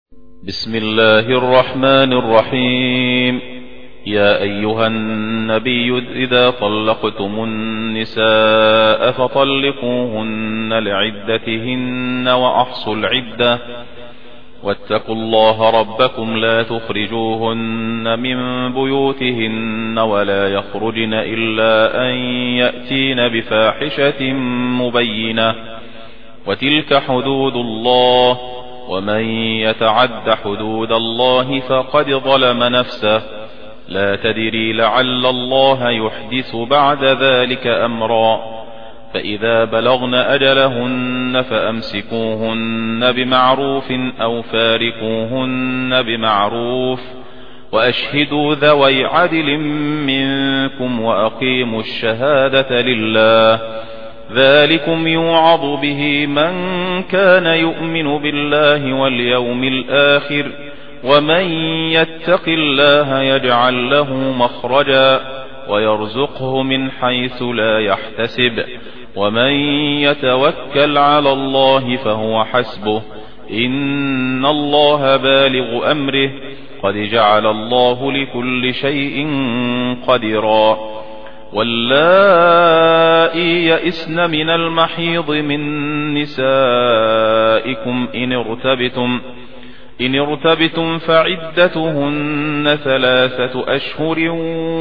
بسم الله الرحمن الرحيم. يا أيها النبي إذا طلقتم النساء فطلقوهن لعدتهن وأحصوا العدة واتقوا الله ربكم لا تخرجوهن من بيوتهن ولا يخرجن إلا أن يأتين بفاحشة مبينة وتلك حدود الله ومن يتعد حدود الله فقد ظلم نفسه لا تدري لعل الله يحدث بعد ذلك أمرا فإذا بلغن أجلهن فأمسكوهن بمعروف أو فارقوهن بمعروف وأشهدوا ذوي عدل منكم وأقيموا الشهادة لله ذلكم يوعظ به من كان يؤمن بالله واليوم الآخر ومن يتق الله يجعل له مخرجا ويرزقه من حيث لا يحتسب ومن يتوكل على الله فهو حسبه إن الله بالغ أمره قد جعل الله لكل شيء قدرا. واللائي يئسن من المحيض من نسائكم إن ارتبتم فعدتهن 3 أشهر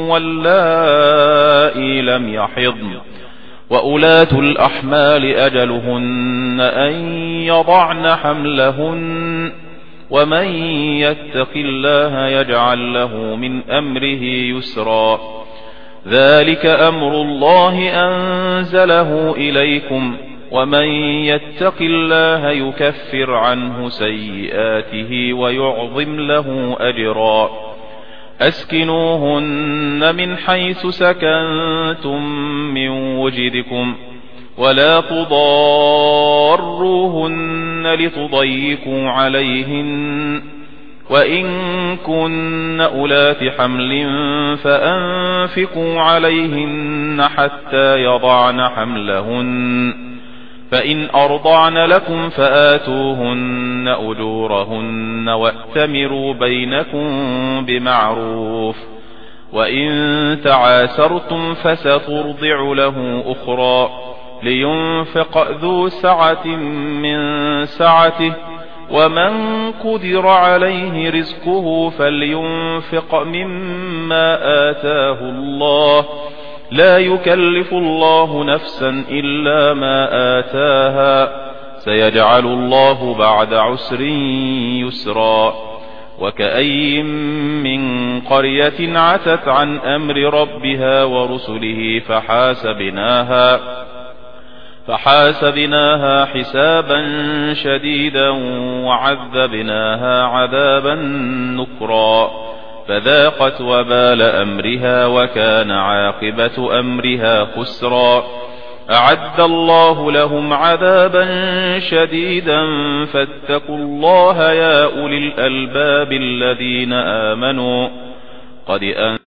واللائي لم يحضن وأولاة الأحمال أجلهن أن يضعن حملهن ومن يتق الله يجعل له من أمره يسرا ذلك أمر الله أنزله إليكم ومن يتق الله يكفر عنه سيئاته ويعظم له أجرا. أسكنوهن من حيث سكنتم من وجدكم ولا تضاروهن لتضيقوا عليهن وإن كن أولات حمل فأنفقوا عليهن حتى يضعن حملهن فإن أرضعن لكم فآتوهن أجورهن وأتمروا بينكم بمعروف وإن تعاسرتم فسترضع له أخرى لينفق ذو سعة من سعته ومن قدر عليه رزقه فلينفق مما آتاه الله لا يكلف الله نفسا إلا ما آتاها سيجعل الله بعد عسر يسرا. وكأي من قرية عتت عن أمر ربها ورسله فحاسبناها حسابا شديدا وعذبناها عذابا نكرا فذاقت وبال أمرها وكان عاقبة أمرها خسرا. أعد الله لهم عذابا شديدا فاتقوا الله يا أولي الألباب الذين آمنوا قد